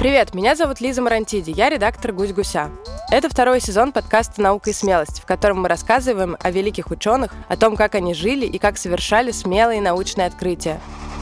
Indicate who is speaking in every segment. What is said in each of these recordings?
Speaker 1: Привет, меня зовут Лиза Марантиди, я редактор «Гусь-гуся». Это второй сезон подкаста «Наука и смелость», в котором мы рассказываем о великих ученых, о том, как они жили и как совершали смелые научные открытия.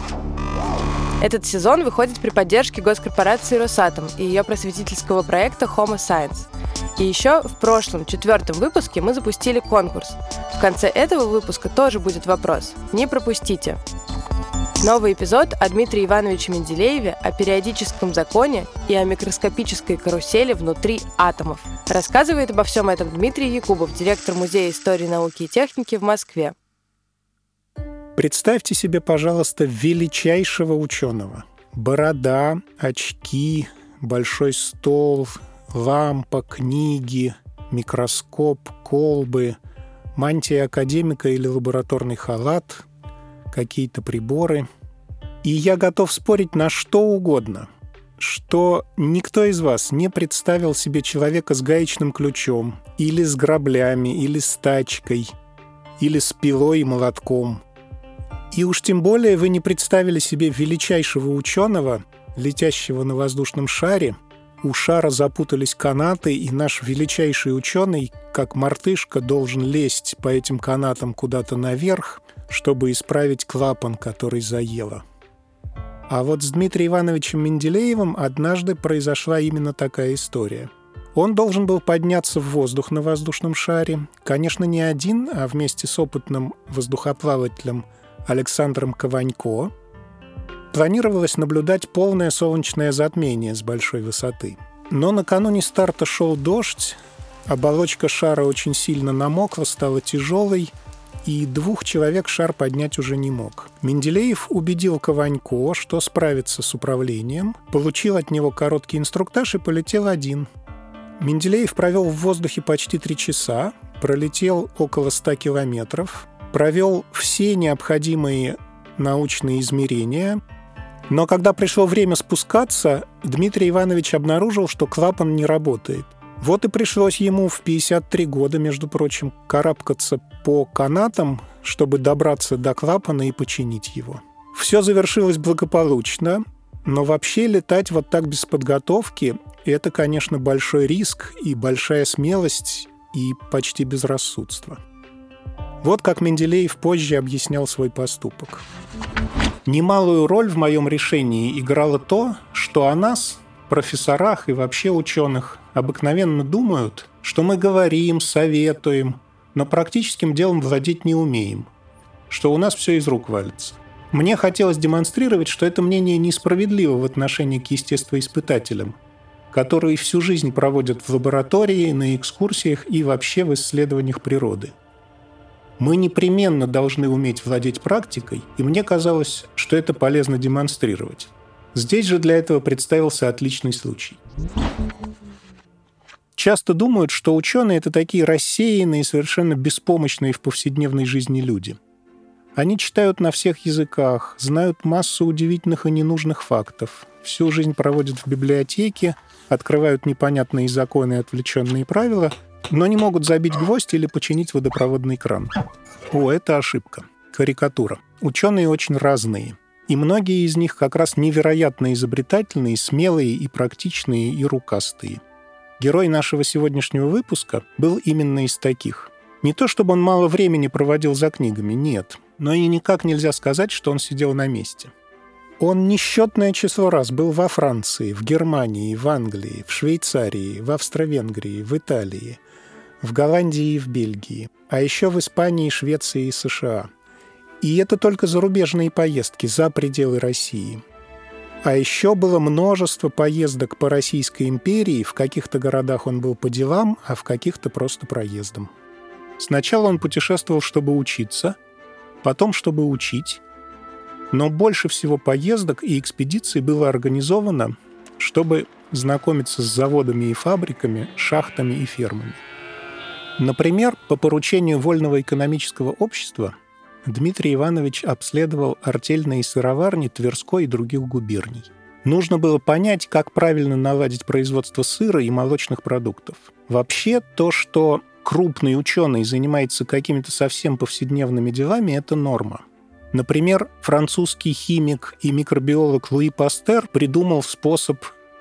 Speaker 1: Этот сезон выходит при поддержке госкорпорации «Росатом» и ее просветительского проекта Homo Science. И еще в прошлом, 4-м выпуске мы запустили конкурс. В конце этого выпуска тоже будет вопрос. Не пропустите! Новый эпизод о Дмитрии Ивановиче Менделееве, о периодическом законе и о микроскопической карусели внутри атомов. Рассказывает обо всем этом Дмитрий Якубов, директор Музея истории, науки и техники в Москве.
Speaker 2: Представьте себе, пожалуйста, величайшего ученого. Борода, очки, большой стол, лампа, книги, микроскоп, колбы, мантия академика или лабораторный халат, какие-то приборы. И я готов спорить на что угодно, что никто из вас не представил себе человека с гаечным ключом, или с граблями, или с тачкой, или с пилой и молотком. И уж тем более вы не представили себе величайшего ученого, летящего на воздушном шаре. У шара запутались канаты, и наш величайший ученый, как мартышка, должен лезть по этим канатам куда-то наверх, чтобы исправить клапан, который заело. А вот с Дмитрием Ивановичем Менделеевым однажды произошла именно такая история. Он должен был подняться в воздух на воздушном шаре, конечно, не один, а вместе с опытным воздухоплавателем Александром Кованько. Планировалось наблюдать полное солнечное затмение с большой высоты. Но накануне старта шел дождь, оболочка шара очень сильно намокла, стала тяжелой, и 2 человек шар поднять уже не мог. Менделеев убедил Кованько, что справится с управлением, получил от него короткий инструктаж и полетел один. Менделеев провел в воздухе почти 3 часа, пролетел около 100 километров, провел все необходимые научные измерения, но когда пришло время спускаться, Дмитрий Иванович обнаружил, что клапан не работает. Вот и пришлось ему в 53 года, между прочим, карабкаться по канатам, чтобы добраться до клапана и починить его. Все завершилось благополучно, но вообще летать вот так без подготовки – это, конечно, большой риск и большая смелость и почти безрассудство. Вот как Менделеев позже объяснял свой поступок. Немалую роль в моем решении играло то, что о нас, профессорах и вообще ученых, обыкновенно думают, что мы говорим, советуем, но практическим делом владеть не умеем, что у нас все из рук валится. Мне хотелось демонстрировать, что это мнение несправедливо в отношении к естествоиспытателям, которые всю жизнь проводят в лаборатории, на экскурсиях и вообще в исследованиях природы. Мы непременно должны уметь владеть практикой, и мне казалось, что это полезно демонстрировать. Здесь же для этого представился отличный случай. Часто думают, что ученые – это такие рассеянные, совершенно беспомощные в повседневной жизни люди. Они читают на всех языках, знают массу удивительных и ненужных фактов, всю жизнь проводят в библиотеке, открывают непонятные законы и отвлеченные правила, но не могут забить гвоздь или починить водопроводный кран. Это ошибка, карикатура. Ученые очень разные. И многие из них как раз невероятно изобретательные, смелые и практичные, и рукастые. Герой нашего сегодняшнего выпуска был именно из таких. Не то чтобы он мало времени проводил за книгами, нет, но и никак нельзя сказать, что он сидел на месте. Он несчетное число раз был во Франции, в Германии, в Англии, в Швейцарии, в Австро-Венгрии, в Италии, в Голландии и в Бельгии, а еще в Испании, Швеции и США. И это только зарубежные поездки за пределы России. А еще было множество поездок по Российской империи, в каких-то городах он был по делам, а в каких-то просто проездом. Сначала он путешествовал, чтобы учиться, потом, чтобы учить, но больше всего поездок и экспедиций было организовано, чтобы знакомиться с заводами и фабриками, шахтами и фермами. Например, по поручению Вольного экономического общества Дмитрий Иванович обследовал артельные сыроварни Тверской и других губерний. Нужно было понять, как правильно наладить производство сыра и молочных продуктов. Вообще, то, что крупный ученый занимается какими-то совсем повседневными делами, это норма. Например, французский химик и микробиолог Луи Пастер придумал способ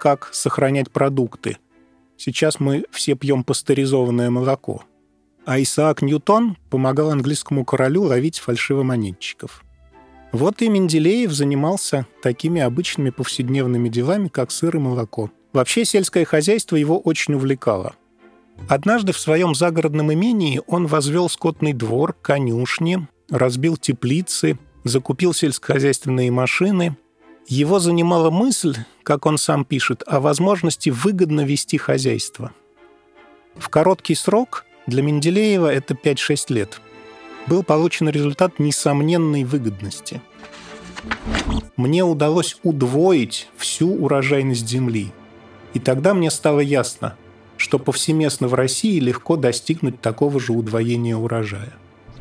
Speaker 2: как сохранять продукты. Сейчас мы все пьем пастеризованное молоко. А Исаак Ньютон помогал английскому королю ловить фальшивомонетчиков. Вот и Менделеев занимался такими обычными повседневными делами, как сыр и молоко. Вообще сельское хозяйство его очень увлекало. Однажды в своем загородном имении он возвел скотный двор, конюшни, разбил теплицы, закупил сельскохозяйственные машины. Его занимала мысль, как он сам пишет, о возможности выгодно вести хозяйство. В короткий срок, для Менделеева это 5-6 лет, был получен результат несомненной выгодности. Мне удалось удвоить всю урожайность земли. И тогда мне стало ясно, что повсеместно в России легко достигнуть такого же удвоения урожая.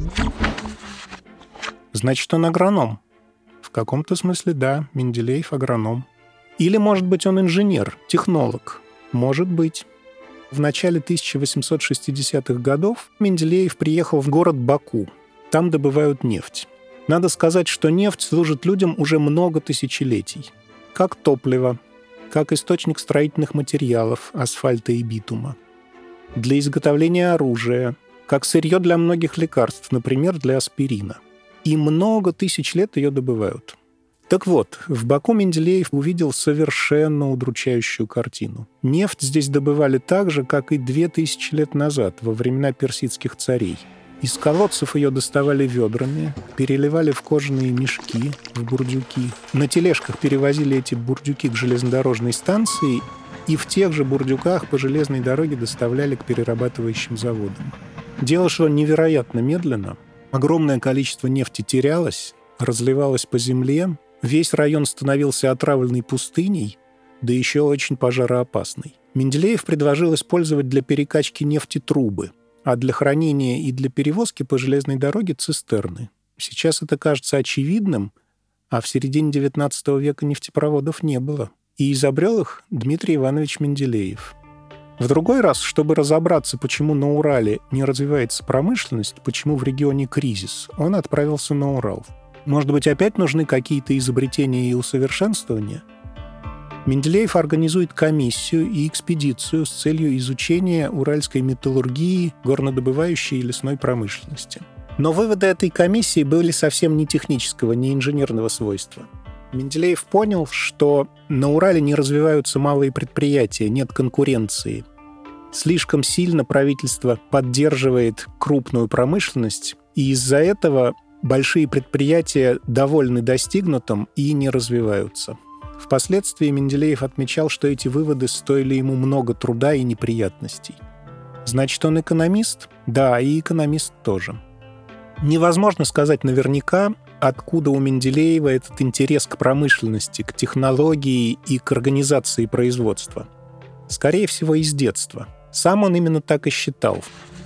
Speaker 2: Значит, он агроном. В каком-то смысле, да, Менделеев агроном. Или, может быть, он инженер, технолог. Может быть. В начале 1860-х годов Менделеев приехал в город Баку. Там добывают нефть. Надо сказать, что нефть служит людям уже много тысячелетий. Как топливо, как источник строительных материалов, асфальта и битума. Для изготовления оружия, как сырье для многих лекарств, например, для аспирина. И много тысяч лет ее добывают. Так вот, в Баку Менделеев увидел совершенно удручающую картину. Нефть здесь добывали так же, как и 2000 лет назад, во времена персидских царей. Из колодцев ее доставали ведрами, переливали в кожаные мешки, в бурдюки. На тележках перевозили эти бурдюки к железнодорожной станции, и в тех же бурдюках по железной дороге доставляли к перерабатывающим заводам. Дело шло невероятно медленно. Огромное количество нефти терялось, разливалось по земле. Весь район становился отравленной пустыней, да еще очень пожароопасной. Менделеев предложил использовать для перекачки нефти трубы, а для хранения и для перевозки по железной дороге цистерны. Сейчас это кажется очевидным, а в середине XIX века нефтепроводов не было. И изобрел их Дмитрий Иванович Менделеев. В другой раз, чтобы разобраться, почему на Урале не развивается промышленность, почему в регионе кризис, он отправился на Урал. Может быть, опять нужны какие-то изобретения и усовершенствования? Менделеев организует комиссию и экспедицию с целью изучения уральской металлургии, горнодобывающей и лесной промышленности. Но выводы этой комиссии были совсем не технического, не инженерного свойства. Менделеев понял, что на Урале не развиваются малые предприятия, нет конкуренции. Слишком сильно правительство поддерживает крупную промышленность, и из-за этого большие предприятия довольны достигнутым и не развиваются. Впоследствии Менделеев отмечал, что эти выводы стоили ему много труда и неприятностей. Значит, он экономист? Да, и экономист тоже. Невозможно сказать наверняка, откуда у Менделеева этот интерес к промышленности, к технологии и к организации производства. Скорее всего, из детства. Сам он именно так и считал.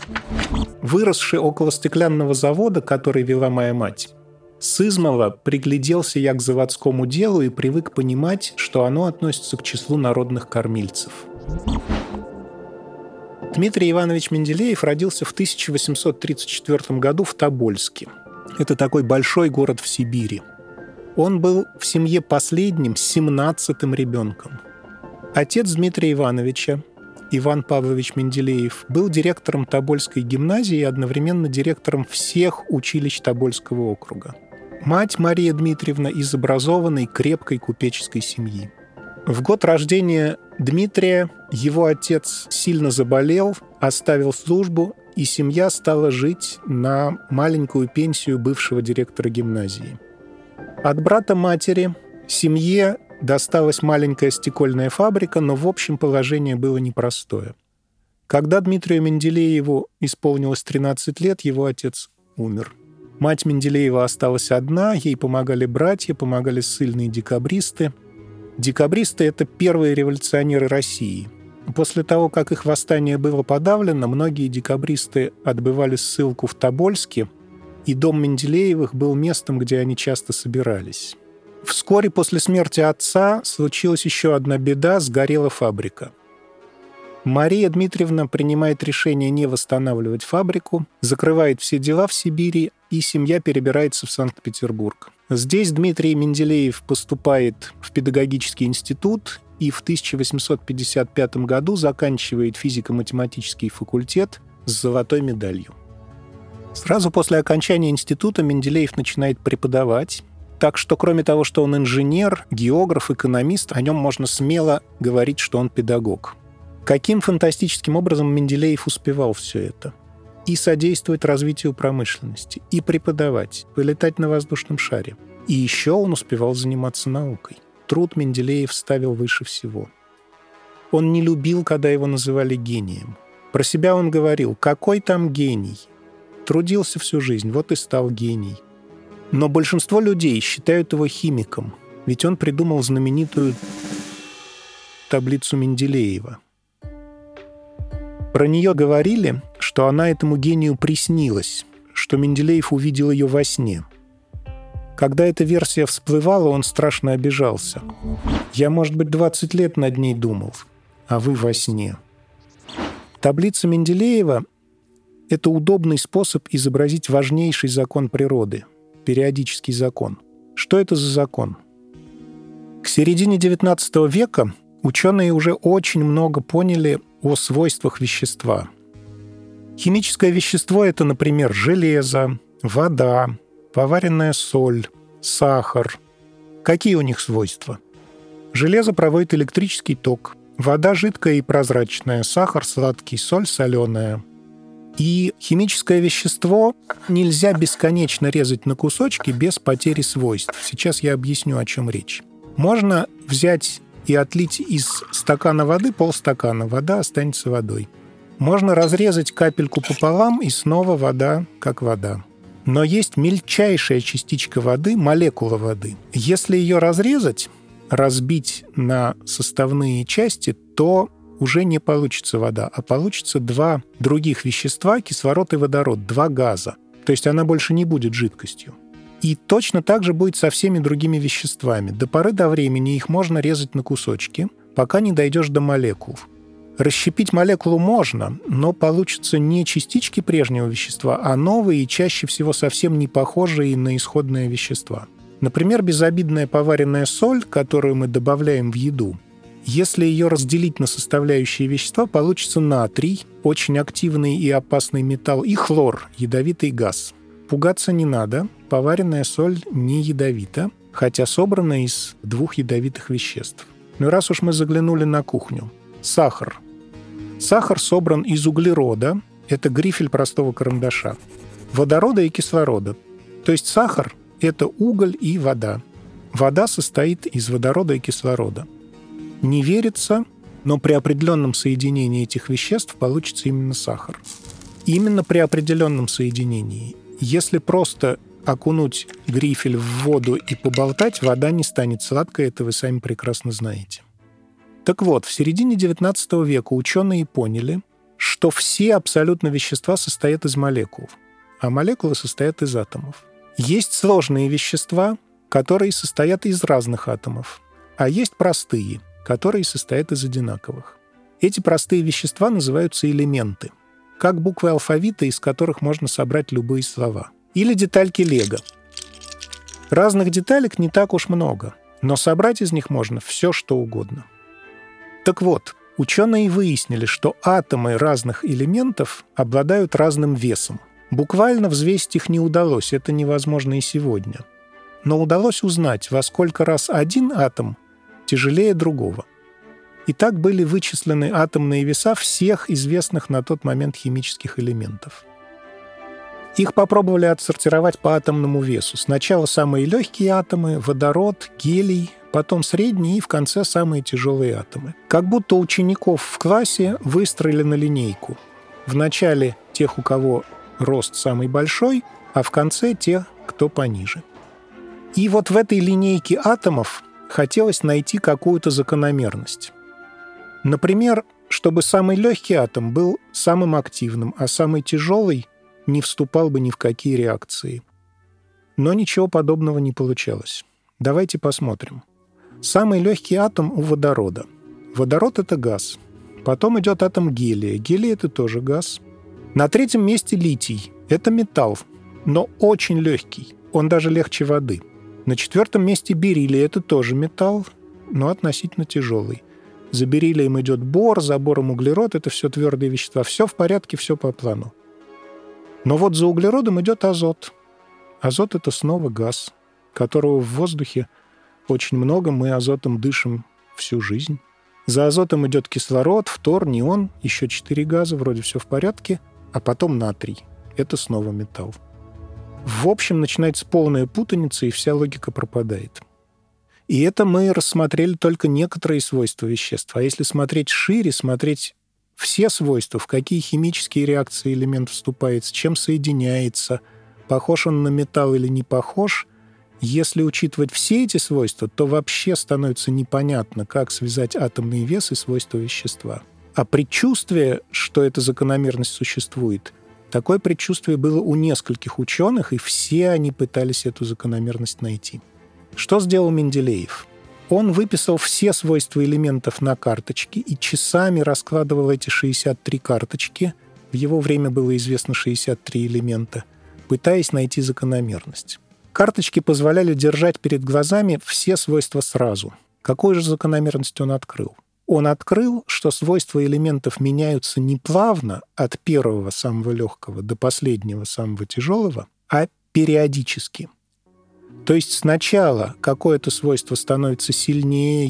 Speaker 2: Выросший около стеклянного завода, который вела моя мать, сызмала пригляделся я к заводскому делу и привык понимать, что оно относится к числу народных кормильцев. Дмитрий Иванович Менделеев родился в 1834 году в Тобольске. Это такой большой город в Сибири. Он был в семье последним, 17-м ребенком. Отец Дмитрия Ивановича, Иван Павлович Менделеев, был директором Тобольской гимназии и одновременно директором всех училищ Тобольского округа. Мать Мария Дмитриевна из образованной, крепкой купеческой семьи. В год рождения Дмитрия его отец сильно заболел, оставил службу, и семья стала жить на маленькую пенсию бывшего директора гимназии. От брата матери семье досталась маленькая стекольная фабрика, но в общем положение было непростое. Когда Дмитрию Менделееву исполнилось 13 лет, его отец умер. Мать Менделеева осталась одна, ей помогали братья, помогали ссыльные декабристы. Декабристы — это первые революционеры России. После того, как их восстание было подавлено, многие декабристы отбывали ссылку в Тобольске, и дом Менделеевых был местом, где они часто собирались. Вскоре после смерти отца случилась еще одна беда — сгорела фабрика. Мария Дмитриевна принимает решение не восстанавливать фабрику, закрывает все дела в Сибири, и семья перебирается в Санкт-Петербург. Здесь Дмитрий Менделеев поступает в педагогический институт и в 1855 году заканчивает физико-математический факультет с золотой медалью. Сразу после окончания института Менделеев начинает преподавать, так что кроме того, что он инженер, географ, экономист, о нем можно смело говорить, что он педагог. Каким фантастическим образом Менделеев успевал все это? И содействовать развитию промышленности, и преподавать, полетать на воздушном шаре. И еще он успевал заниматься наукой. Труд Менделеев ставил выше всего. Он не любил, когда его называли гением. Про себя он говорил: «Какой там гений?» Трудился всю жизнь, вот и стал гений. Но большинство людей считают его химиком, ведь он придумал знаменитую таблицу Менделеева. Про нее говорили, что она этому гению приснилась, что Менделеев увидел ее во сне. Когда эта версия всплывала, он страшно обижался. «Я, может быть, 20 лет над ней думал, а вы во сне». Таблица Менделеева — это удобный способ изобразить важнейший закон природы — периодический закон. Что это за закон? К середине XIX века ученые уже очень много поняли о свойствах вещества. Химическое вещество — это, например, железо, вода, поваренная соль, сахар. Какие у них свойства? Железо проводит электрический ток, вода жидкая и прозрачная, сахар сладкий, соль соленая. И химическое вещество нельзя бесконечно резать на кусочки без потери свойств. Сейчас я объясню, о чем речь. Можно взять и отлить из стакана воды полстакана, вода останется водой. Можно разрезать капельку пополам, и снова вода как вода. Но есть мельчайшая частичка воды, молекула воды. Если ее разрезать, разбить на составные части, то уже не получится вода, а получится два других вещества, кислород и водород, два газа. То есть она больше не будет жидкостью. И точно так же будет со всеми другими веществами. До поры до времени их можно резать на кусочки, пока не дойдешь до молекул. Расщепить молекулу можно, но получатся не частички прежнего вещества, а новые и чаще всего совсем не похожие на исходное вещества. Например, безобидная поваренная соль, которую мы добавляем в еду, если ее разделить на составляющие вещества, получится натрий, очень активный и опасный металл, и хлор, ядовитый газ. Пугаться не надо, поваренная соль не ядовита, хотя собрана из двух ядовитых веществ. Ну и раз уж мы заглянули на кухню. Сахар. Сахар собран из углерода, это грифель простого карандаша, водорода и кислорода. То есть сахар — это уголь и вода. Вода состоит из водорода и кислорода. Не верится, но при определенном соединении этих веществ получится именно сахар. Именно при определенном соединении. Если просто окунуть грифель в воду и поболтать, вода не станет сладкой, это вы сами прекрасно знаете. Так вот, в середине XIX века ученые поняли, что все абсолютно вещества состоят из молекул, а молекулы состоят из атомов. Есть сложные вещества, которые состоят из разных атомов, а есть простые, которые состоят из одинаковых. Эти простые вещества называются элементы, как буквы алфавита, из которых можно собрать любые слова. Или детальки лего. Разных деталек не так уж много, но собрать из них можно все, что угодно. Так вот, ученые выяснили, что атомы разных элементов обладают разным весом. Буквально взвесить их не удалось, это невозможно и сегодня. Но удалось узнать, во сколько раз один атом тяжелее другого. И так были вычислены атомные веса всех известных на тот момент химических элементов. Их попробовали отсортировать по атомному весу. Сначала самые легкие атомы, водород, гелий, потом средние и в конце самые тяжелые атомы. Как будто учеников в классе выстроили на линейку. В начале тех, у кого рост самый большой, а в конце тех, кто пониже. И вот в этой линейке атомов хотелось найти какую-то закономерность. Например, чтобы самый легкий атом был самым активным, а самый тяжелый не вступал бы ни в какие реакции. Но ничего подобного не получалось. Давайте посмотрим. Самый легкий атом у водорода. Водород — это газ. Потом идет атом гелия. Гелий — это тоже газ. На третьем месте литий. Это металл, но очень легкий. Он даже легче воды. На четвертом месте бериллий. Это тоже металл, но относительно тяжелый. За бериллием идет бор, за бором углерод, это все твердые вещества. Все в порядке, все по плану. Но вот за углеродом идет азот. Азот — это снова газ, которого в воздухе очень много, мы азотом дышим всю жизнь. За азотом идет кислород, фтор, неон, еще 4 газа, вроде все в порядке, а потом натрий. Это снова металл. В общем, начинается полная путаница, и вся логика пропадает. И это мы рассмотрели только некоторые свойства веществ. А если смотреть шире, смотреть все свойства, в какие химические реакции элемент вступает, с чем соединяется, похож он на металл или не похож, если учитывать все эти свойства, то вообще становится непонятно, как связать атомный вес и свойства вещества. А предчувствие, что эта закономерность существует, такое предчувствие было у нескольких ученых, и все они пытались эту закономерность найти. Что сделал Менделеев? Он выписал все свойства элементов на карточке и часами раскладывал эти 63 карточки, в его время было известно 63 элемента, пытаясь найти закономерность. Карточки позволяли держать перед глазами все свойства сразу. Какую же закономерность он открыл? Он открыл, что свойства элементов меняются не плавно от первого самого легкого до последнего самого тяжелого, а периодически. То есть сначала какое-то свойство становится сильнее,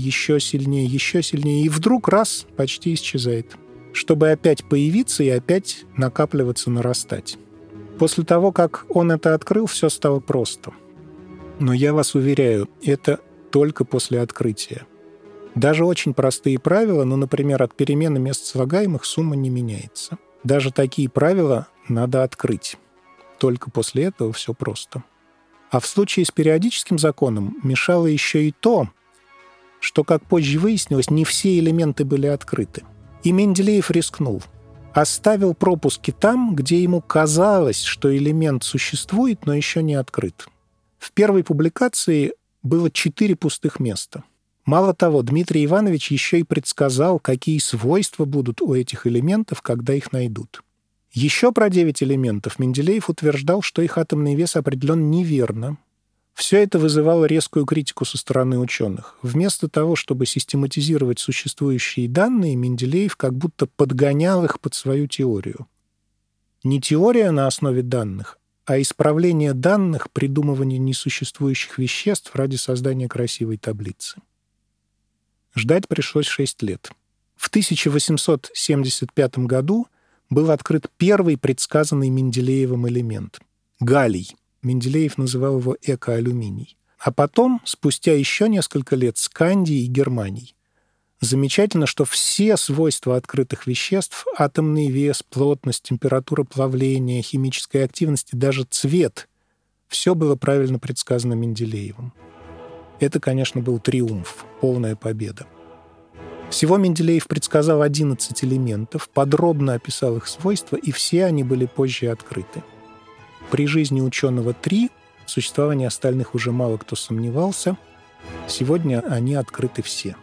Speaker 2: и вдруг раз — почти исчезает, чтобы опять появиться и опять накапливаться, нарастать. После того, как он это открыл, все стало просто. Но я вас уверяю, это только после открытия. Даже очень простые правила, например, от перемены мест слагаемых сумма не меняется. Даже такие правила надо открыть. Только после этого все просто. А в случае с периодическим законом мешало еще и то, что, как позже выяснилось, не все элементы были открыты. И Менделеев рискнул. Оставил пропуски там, где ему казалось, что элемент существует, но еще не открыт. В первой публикации было 4 пустых места. Мало того, Дмитрий Иванович еще и предсказал, какие свойства будут у этих элементов, когда их найдут. Еще про 9 элементов Менделеев утверждал, что их атомный вес определен неверно. Все это вызывало резкую критику со стороны ученых. Вместо того, чтобы систематизировать существующие данные, Менделеев как будто подгонял их под свою теорию. Не теория на основе данных, а исправление данных, придумывание несуществующих веществ ради создания красивой таблицы. Ждать пришлось 6 лет. В 1875 году был открыт первый предсказанный Менделеевым элемент — галлий. Менделеев называл его экоалюминий. А потом, спустя еще несколько лет, скандий и германий. Замечательно, что все свойства открытых веществ — атомный вес, плотность, температура плавления, химическая активность и даже цвет — все было правильно предсказано Менделеевым. Это, конечно, был триумф, полная победа. Всего Менделеев предсказал 11 элементов, подробно описал их свойства, и все они были позже открыты. При жизни ученого 3, в существовании остальных уже мало кто сомневался. Сегодня они открыты все.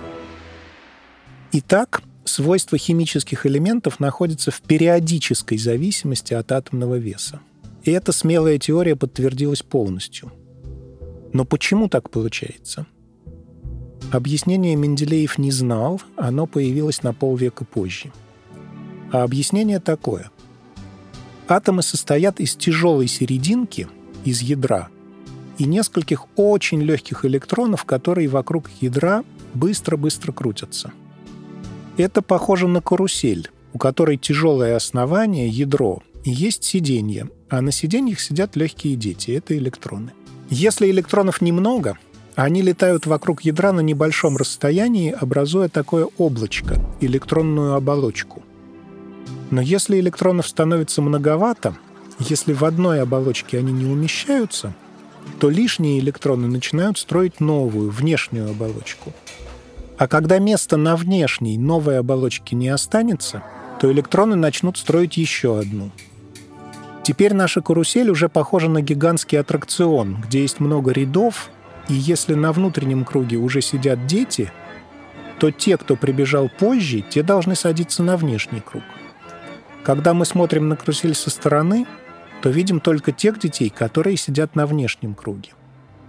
Speaker 2: Итак, свойства химических элементов находятся в периодической зависимости от атомного веса. И эта смелая теория подтвердилась полностью. Но почему так получается? Объяснение Менделеев не знал, оно появилось на полвека позже. А объяснение такое. Атомы состоят из тяжелой серединки, из ядра, и нескольких очень легких электронов, которые вокруг ядра быстро-быстро крутятся. Это похоже на карусель, у которой тяжелое основание, ядро, и есть сиденье, а на сиденьях сидят легкие дети, это электроны. Если электронов немного, они летают вокруг ядра на небольшом расстоянии, образуя такое облачко, электронную оболочку. Но если электронов становится многовато, если в одной оболочке они не умещаются, то лишние электроны начинают строить новую, внешнюю оболочку. А когда места на внешней, новой оболочке не останется, то электроны начнут строить еще одну. Теперь наша карусель уже похожа на гигантский аттракцион, где есть много рядов, и если на внутреннем круге уже сидят дети, то те, кто прибежал позже, те должны садиться на внешний круг. Когда мы смотрим на карусель со стороны, то видим только тех детей, которые сидят на внешнем круге.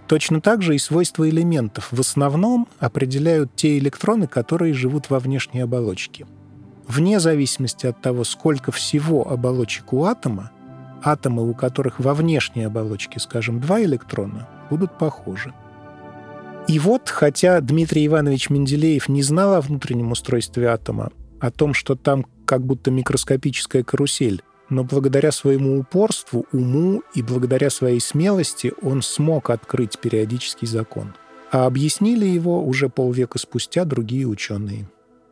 Speaker 2: Точно так же и свойства элементов в основном определяют те электроны, которые живут во внешней оболочке. Вне зависимости от того, сколько всего оболочек у атома, атомы, у которых во внешней оболочке, скажем, 2 электрона, будут похожи. И вот, хотя Дмитрий Иванович Менделеев не знал о внутреннем устройстве атома, о том, что там как будто микроскопическая карусель, но благодаря своему упорству, уму и благодаря своей смелости он смог открыть периодический закон. А объяснили его уже полвека спустя другие ученые.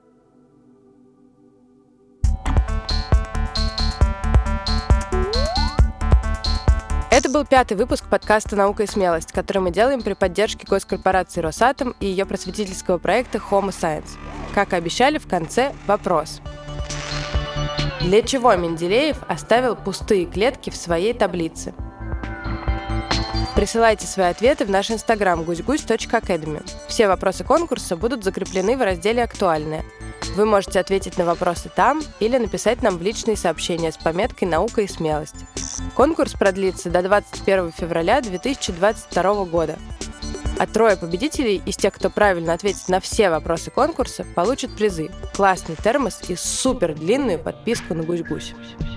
Speaker 1: Это был 5-й выпуск подкаста «Наука и смелость», который мы делаем при поддержке госкорпорации «Росатом» и ее просветительского проекта Homo Science. Как и обещали, в конце вопрос. Для чего Менделеев оставил пустые клетки в своей таблице? Присылайте свои ответы в наш инстаграм guсь-guсь.academy. Все вопросы конкурса будут закреплены в разделе «Актуальные». Вы можете ответить на вопросы там или написать нам в личные сообщения с пометкой «Наука и смелость». Конкурс продлится до 21 февраля 2022 года. А 3 победителей из тех, кто правильно ответит на все вопросы конкурса, получат призы: классный термос и супер длинную подписку на Гусь-Гусь.